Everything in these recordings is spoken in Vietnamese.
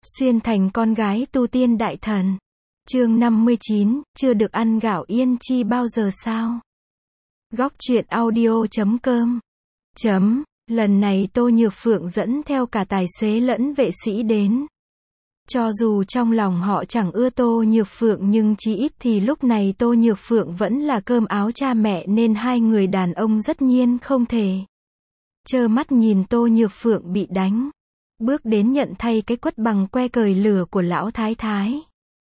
Xuyên thành con gái tu tiên đại thần. Chương 59, chưa được ăn gạo yên chi bao giờ sao? Góc truyện audio.com. Lần này Tô Nhược Phượng dẫn theo cả tài xế lẫn vệ sĩ đến. Cho dù trong lòng họ chẳng ưa Tô Nhược Phượng nhưng chí ít thì lúc này Tô Nhược Phượng vẫn là cơm áo cha mẹ nên hai người đàn ông tất nhiên không thể trơ mắt nhìn Tô Nhược Phượng bị đánh. Bước đến nhận thay cái quất bằng que cởi lửa của lão thái thái.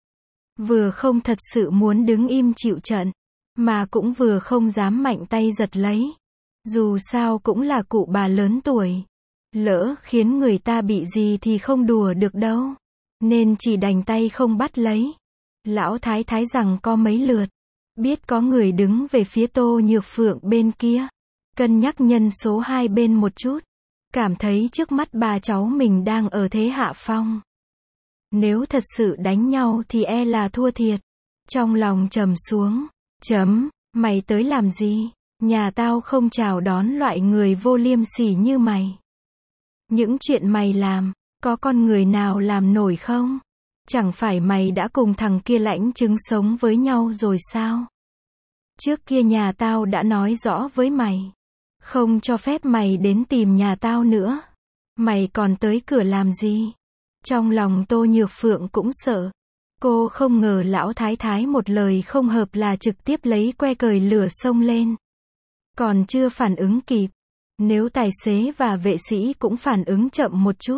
Vừa không thật sự muốn đứng im chịu trận, mà cũng vừa không dám mạnh tay giật lấy. Dù sao cũng là cụ bà lớn tuổi. Lỡ khiến người ta bị gì thì không đùa được đâu. Nên chỉ đành tay không bắt lấy. Lão thái thái rằng có mấy lượt. Biết có người đứng về phía Tô Nhược Phượng bên kia. Cân nhắc nhân số hai bên một chút. Cảm thấy trước mắt bà cháu mình đang ở thế hạ phong. Nếu thật sự đánh nhau thì e là thua thiệt. Trong lòng trầm xuống. Mày tới làm gì? Nhà tao không chào đón loại người vô liêm sỉ như mày. Những chuyện mày làm, có con người nào làm nổi không? Chẳng phải mày đã cùng thằng kia lãnh chứng sống với nhau rồi sao? Trước kia nhà tao đã nói rõ với mày. Không cho phép mày đến tìm nhà tao nữa. Mày còn tới cửa làm gì? Trong lòng Tô Nhược Phượng cũng sợ. Cô không ngờ lão thái thái một lời không hợp là trực tiếp lấy que cởi lửa xông lên. Còn chưa phản ứng kịp. Nếu tài xế và vệ sĩ cũng phản ứng chậm một chút.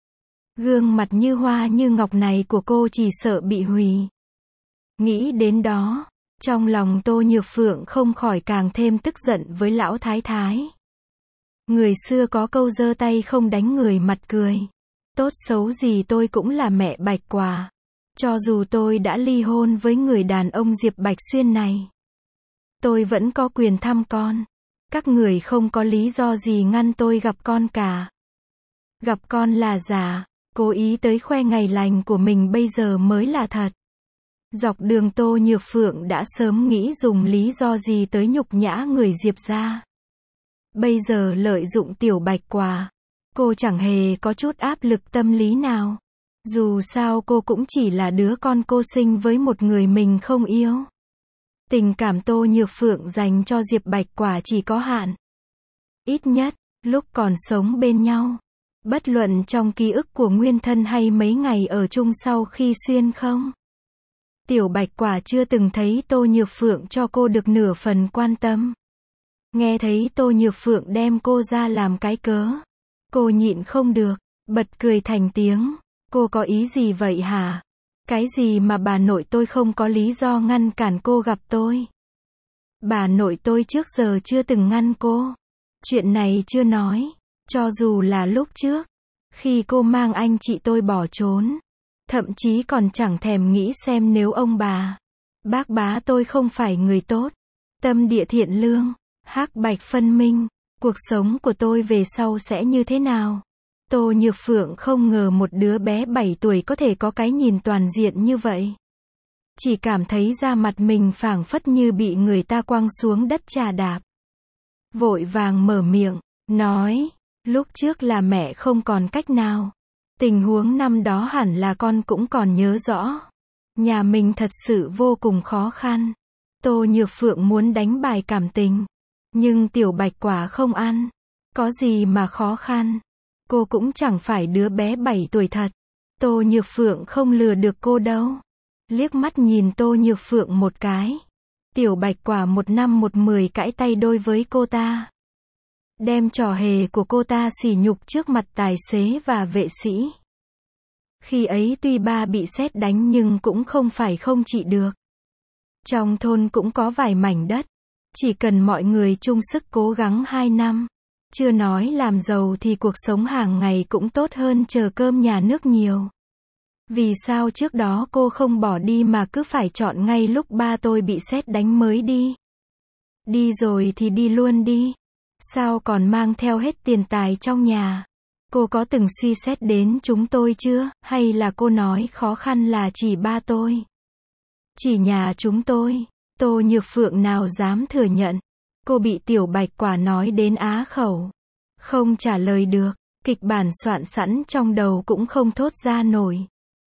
Gương mặt như hoa như ngọc này của cô chỉ sợ bị hủy. Nghĩ đến đó. Trong lòng Tô Nhược Phượng không khỏi càng thêm tức giận với lão thái thái. Người xưa có câu giơ tay không đánh người mặt cười. Tốt xấu gì tôi cũng là mẹ Bạch Quả. Cho dù tôi đã ly hôn với người đàn ông Diệp Bạch Xuyên này. Tôi vẫn có quyền thăm con. Các người không có lý do gì ngăn tôi gặp con cả. Gặp con là giả. Cố ý tới khoe ngày lành của mình bây giờ mới là thật. Dọc đường Tô Nhược Phượng đã sớm nghĩ dùng lý do gì tới nhục nhã người Diệp gia. Bây giờ lợi dụng tiểu Bạch Quả. Cô chẳng hề có chút áp lực tâm lý nào. Dù sao cô cũng chỉ là đứa con cô sinh với một người mình không yêu. Tình cảm Tô Nhược Phượng dành cho Diệp Bạch Quả chỉ có hạn. Ít nhất, lúc còn sống bên nhau. Bất luận trong ký ức của nguyên thân hay mấy ngày ở chung sau khi xuyên không. Tiểu Bạch Quả chưa từng thấy Tô Nhược Phượng cho cô được nửa phần quan tâm. Nghe thấy Tô Nhược Phượng đem cô ra làm cái cớ. Cô nhịn không được, bật cười thành tiếng. Cô có ý gì vậy hả? Cái gì mà bà nội tôi không có lý do ngăn cản cô gặp tôi? Bà nội tôi trước giờ chưa từng ngăn cô. Chuyện này chưa nói. Cho dù là lúc trước, khi cô mang anh chị tôi bỏ trốn. Thậm chí còn chẳng thèm nghĩ xem nếu ông bà, bác bá tôi không phải người tốt, tâm địa thiện lương, hắc bạch phân minh, cuộc sống của tôi về sau sẽ như thế nào? Tô Nhược Phượng không ngờ một đứa bé 7 tuổi có thể có cái nhìn toàn diện như vậy. Chỉ cảm thấy da mặt mình phảng phất như bị người ta quăng xuống đất chà đạp. Vội vàng mở miệng, nói, lúc trước là mẹ không còn cách nào. Tình huống năm đó hẳn là con cũng còn nhớ rõ. Nhà mình thật sự vô cùng khó khăn. Tô Nhược Phượng muốn đánh bài cảm tình. Nhưng tiểu Bạch Quả không ăn. Có gì mà khó khăn. Cô cũng chẳng phải đứa bé 7 tuổi thật. Tô Nhược Phượng không lừa được cô đâu. Liếc mắt nhìn Tô Nhược Phượng một cái. Tiểu Bạch Quả một năm một mười cãi tay đôi với cô ta. Đem trò hề của cô ta sỉ nhục trước mặt tài xế và vệ sĩ. Khi ấy tuy ba bị sét đánh nhưng cũng không phải không trị được. Trong thôn cũng có vài mảnh đất. Chỉ cần mọi người chung sức cố gắng 2 năm. Chưa nói làm giàu thì cuộc sống hàng ngày cũng tốt hơn chờ cơm nhà nước nhiều. Vì sao trước đó cô không bỏ đi mà cứ phải chọn ngay lúc ba tôi bị sét đánh mới đi? Đi rồi thì đi luôn đi. Sao còn mang theo hết tiền tài trong nhà? Cô có từng suy xét đến chúng tôi chưa? Hay là cô nói khó khăn là chỉ ba tôi? Chỉ nhà chúng tôi. Tô Nhược Phượng nào dám thừa nhận. Cô bị tiểu Bạch Quả nói đến á khẩu. Không trả lời được. Kịch bản soạn sẵn trong đầu cũng không thốt ra nổi.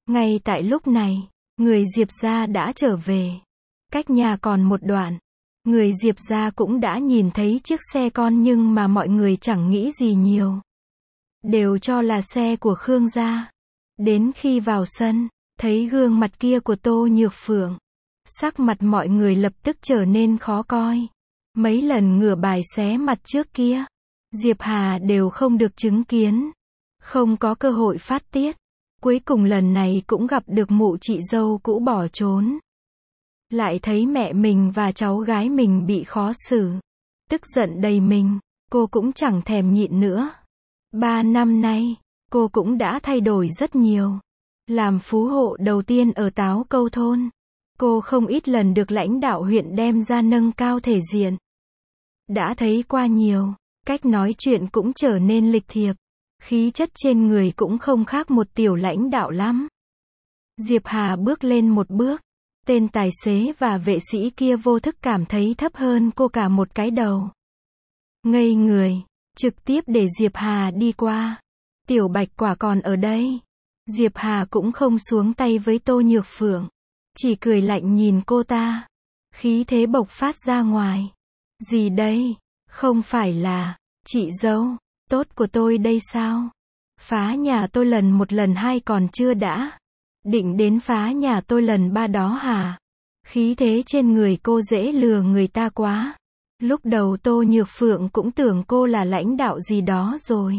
Ngay tại lúc này, người Diệp gia đã trở về. Cách nhà còn một đoạn, người Diệp gia cũng đã nhìn thấy chiếc xe con nhưng mà mọi người chẳng nghĩ gì nhiều. Đều cho là xe của Khương gia. Đến khi vào sân, thấy gương mặt kia của Tô Nhược Phượng, sắc mặt mọi người lập tức trở nên khó coi. Mấy lần ngửa bài xé mặt trước kia, Diệp Hà đều không được chứng kiến, không có cơ hội phát tiết. Cuối cùng lần này cũng gặp được mụ chị dâu cũ bỏ trốn. Lại thấy mẹ mình và cháu gái mình bị khó xử. Tức giận đầy mình, cô cũng chẳng thèm nhịn nữa. 3 năm nay, cô cũng đã thay đổi rất nhiều. Làm phú hộ đầu tiên ở Táo Câu thôn, cô không ít lần được lãnh đạo huyện đem ra nâng cao thể diện. Đã thấy qua nhiều, cách nói chuyện cũng trở nên lịch thiệp. Khí chất trên người cũng không khác một tiểu lãnh đạo lắm. Diệp Hà bước lên một bước. Tên tài xế và vệ sĩ kia vô thức cảm thấy thấp hơn cô cả một cái đầu. Ngây người, trực tiếp để Diệp Hà đi qua. Tiểu Bạch Quả còn ở đây. Diệp Hà cũng không xuống tay với Tô Nhược Phượng. Chỉ cười lạnh nhìn cô ta. Khí thế bộc phát ra ngoài. Gì đây? Không phải là chị dâu tốt của tôi đây sao? Phá nhà tôi lần 1 lần 2 còn chưa đã. Định đến phá nhà tôi lần 3 đó hả? Khí thế trên người cô dễ lừa người ta quá. Lúc đầu Tô Nhược Phượng cũng tưởng cô là lãnh đạo gì đó rồi.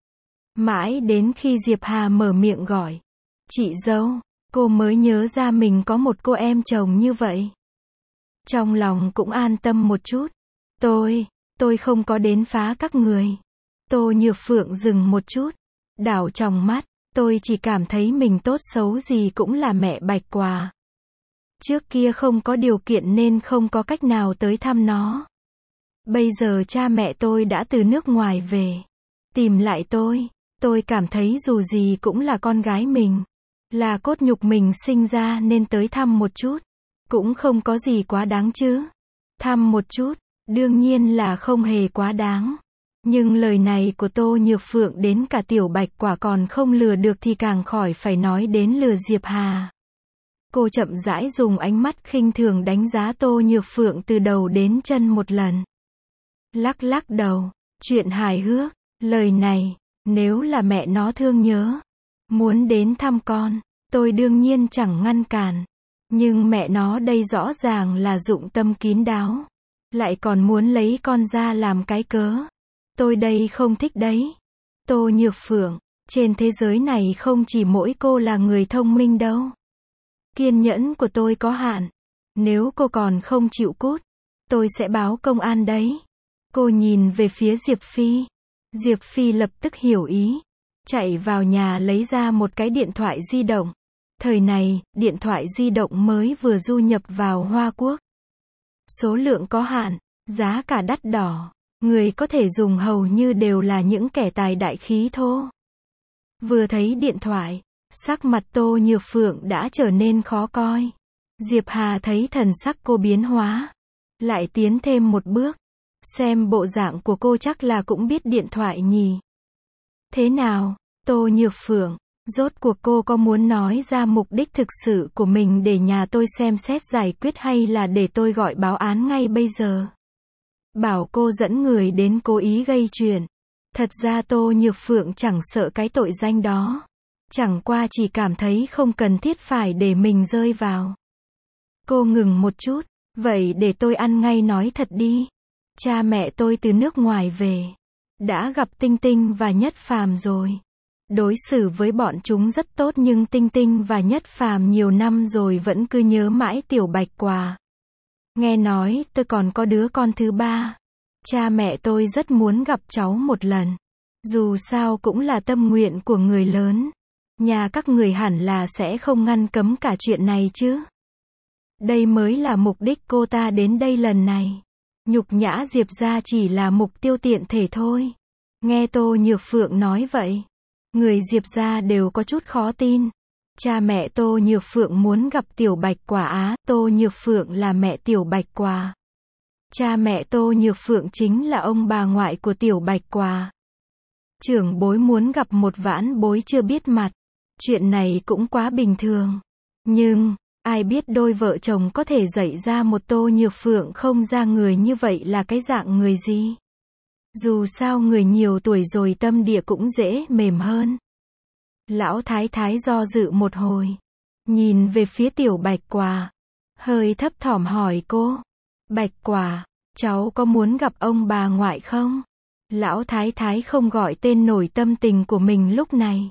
Mãi đến khi Diệp Hà mở miệng gọi chị dâu, cô mới nhớ ra mình có một cô em chồng như vậy. Trong lòng cũng an tâm một chút. Tôi không có đến phá các người. Tô Nhược Phượng dừng một chút, đảo tròng mắt. Tôi chỉ cảm thấy mình tốt xấu gì cũng là mẹ Bạch Quả. Trước kia không có điều kiện nên không có cách nào tới thăm nó. Bây giờ cha mẹ tôi đã từ nước ngoài về. Tìm lại tôi cảm thấy dù gì cũng là con gái mình. Là cốt nhục mình sinh ra nên tới thăm một chút. Cũng không có gì quá đáng chứ. Thăm một chút, đương nhiên là không hề quá đáng. Nhưng lời này của Tô Nhược Phượng đến cả tiểu Bạch Quả còn không lừa được thì càng khỏi phải nói đến lừa Diệp Hà. Cô chậm rãi dùng ánh mắt khinh thường đánh giá Tô Nhược Phượng từ đầu đến chân một lần. Lắc lắc đầu, chuyện hài hước, lời này, nếu là mẹ nó thương nhớ, muốn đến thăm con, tôi đương nhiên chẳng ngăn cản. Nhưng mẹ nó đây rõ ràng là dụng tâm kín đáo, lại còn muốn lấy con ra làm cái cớ. Tôi đây không thích đấy. Tô Nhược Phượng, trên thế giới này không chỉ mỗi cô là người thông minh đâu. Kiên nhẫn của tôi có hạn. Nếu cô còn không chịu cút, tôi sẽ báo công an đấy. Cô nhìn về phía Diệp Phi. Diệp Phi lập tức hiểu ý. Chạy vào nhà lấy ra một cái điện thoại di động. Thời này, điện thoại di động mới vừa du nhập vào Hoa Quốc. Số lượng có hạn, giá cả đắt đỏ. Người có thể dùng hầu như đều là những kẻ tài đại khí thô. Vừa thấy điện thoại, sắc mặt Tô Nhược Phượng đã trở nên khó coi. Diệp Hà thấy thần sắc cô biến hóa, lại tiến thêm một bước. Xem bộ dạng của cô chắc là cũng biết điện thoại nhỉ. Thế nào, Tô Nhược Phượng, rốt cuộc cô có muốn nói ra mục đích thực sự của mình để nhà tôi xem xét giải quyết hay là để tôi gọi báo án ngay bây giờ? Bảo cô dẫn người đến cố ý gây chuyện. Thật ra Tô Nhược Phượng chẳng sợ cái tội danh đó. Chẳng qua chỉ cảm thấy không cần thiết phải để mình rơi vào. Cô ngừng một chút. Vậy để tôi ăn ngay nói thật đi. Cha mẹ tôi từ nước ngoài về. Đã gặp Tinh Tinh và Nhất Phàm rồi. Đối xử với bọn chúng rất tốt nhưng Tinh Tinh và Nhất Phàm nhiều năm rồi vẫn cứ nhớ mãi tiểu Bạch Quả. Nghe nói tôi còn có đứa con thứ 3. Cha mẹ tôi rất muốn gặp cháu một lần. Dù sao cũng là tâm nguyện của người lớn. Nhà các người hẳn là sẽ không ngăn cấm cả chuyện này chứ. Đây mới là mục đích cô ta đến đây lần này. Nhục nhã Diệp gia chỉ là mục tiêu tiện thể thôi. Nghe Tô Nhược Phượng nói vậy, người Diệp gia đều có chút khó tin. Cha mẹ Tô Nhược Phượng muốn gặp tiểu Bạch Quả á, Tô Nhược Phượng là mẹ tiểu Bạch Quả. Cha mẹ Tô Nhược Phượng chính là ông bà ngoại của tiểu Bạch Quả. Trưởng bối muốn gặp một vãn bối chưa biết mặt. Chuyện này cũng quá bình thường. Nhưng, ai biết đôi vợ chồng có thể dạy ra một Tô Nhược Phượng không ra người như vậy là cái dạng người gì? Dù sao người nhiều tuổi rồi tâm địa cũng dễ mềm hơn. Lão thái thái do dự một hồi. Nhìn về phía tiểu Bạch Quả. Hơi thấp thỏm hỏi cô. Bạch Quả, cháu có muốn gặp ông bà ngoại không? Lão thái thái không gọi tên nổi tâm tình của mình lúc này.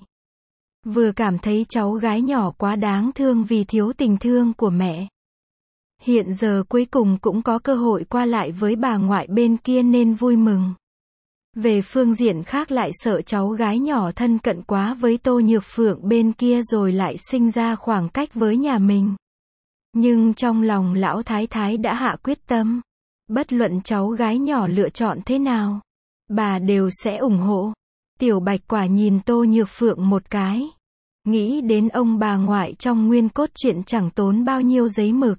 Vừa cảm thấy cháu gái nhỏ quá đáng thương vì thiếu tình thương của mẹ. Hiện giờ cuối cùng cũng có cơ hội qua lại với bà ngoại bên kia nên vui mừng. Về phương diện khác lại sợ cháu gái nhỏ thân cận quá với Tô Nhược Phượng bên kia rồi lại sinh ra khoảng cách với nhà mình. Nhưng trong lòng lão thái thái đã hạ quyết tâm. Bất luận cháu gái nhỏ lựa chọn thế nào, bà đều sẽ ủng hộ. Tiểu Bạch Quả nhìn Tô Nhược Phượng một cái. Nghĩ đến ông bà ngoại trong nguyên cốt truyện chẳng tốn bao nhiêu giấy mực.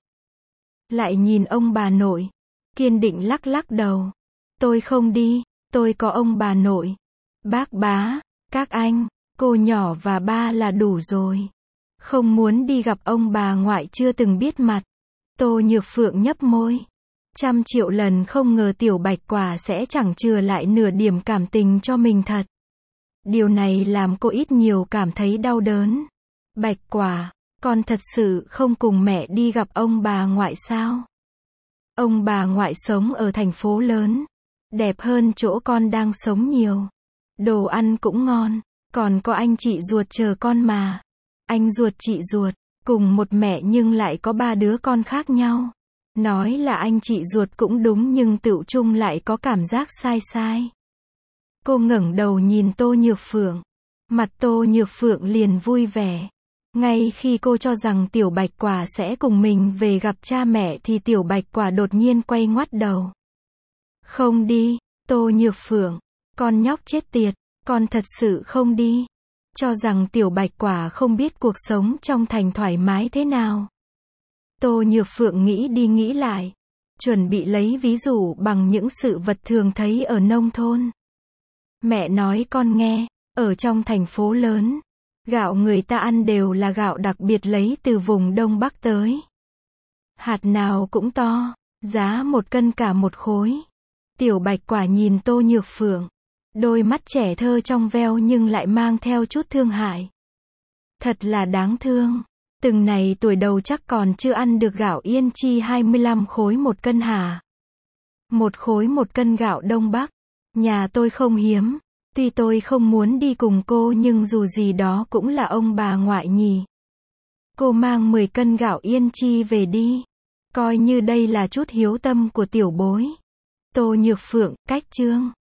Lại nhìn ông bà nội. Kiên định lắc lắc đầu. Tôi không đi, tôi có ông bà nội. Bác bá, các anh, cô nhỏ và ba là đủ rồi. Không muốn đi gặp ông bà ngoại chưa từng biết mặt. Tô Nhược Phượng nhấp môi. 100.000.000 lần không ngờ tiểu Bạch Quả sẽ chẳng chừa lại nửa điểm cảm tình cho mình thật. Điều này làm cô ít nhiều cảm thấy đau đớn. Bạch Quả, con thật sự không cùng mẹ đi gặp ông bà ngoại sao? Ông bà ngoại sống ở thành phố lớn. Đẹp hơn chỗ con đang sống nhiều. Đồ ăn cũng ngon. Còn có anh chị ruột chờ con mà. Anh ruột chị ruột, cùng một mẹ nhưng lại có 3 đứa con khác nhau. Nói là anh chị ruột cũng đúng nhưng tựu chung lại có cảm giác sai sai. Cô ngẩng đầu nhìn Tô Nhược Phượng. Mặt Tô Nhược Phượng liền vui vẻ. Ngay khi cô cho rằng tiểu Bạch Quả sẽ cùng mình về gặp cha mẹ thì tiểu Bạch Quả đột nhiên quay ngoắt đầu. Không đi, Tô Nhược Phượng. Con nhóc chết tiệt, con thật sự không đi. Cho rằng tiểu Bạch Quả không biết cuộc sống trong thành thoải mái thế nào. Tô Nhược Phượng nghĩ đi nghĩ lại. Chuẩn bị lấy ví dụ bằng những sự vật thường thấy ở nông thôn. Mẹ nói con nghe, ở trong thành phố lớn, gạo người ta ăn đều là gạo đặc biệt lấy từ vùng Đông Bắc tới. Hạt nào cũng to, giá 1 cân cả 1 khối. Tiểu Bạch Quả nhìn Tô Nhược Phượng. Đôi mắt trẻ thơ trong veo nhưng lại mang theo chút thương hại. Thật là đáng thương. Từng này tuổi đầu chắc còn chưa ăn được gạo Yên Chi 25 khối 1 cân hả? 1 khối 1 cân gạo Đông Bắc. Nhà tôi không hiếm. Tuy tôi không muốn đi cùng cô nhưng dù gì đó cũng là ông bà ngoại nhỉ. Cô mang 10 cân gạo Yên Chi về đi. Coi như đây là chút hiếu tâm của tiểu bối. Tô Nhược Phượng, cách chương.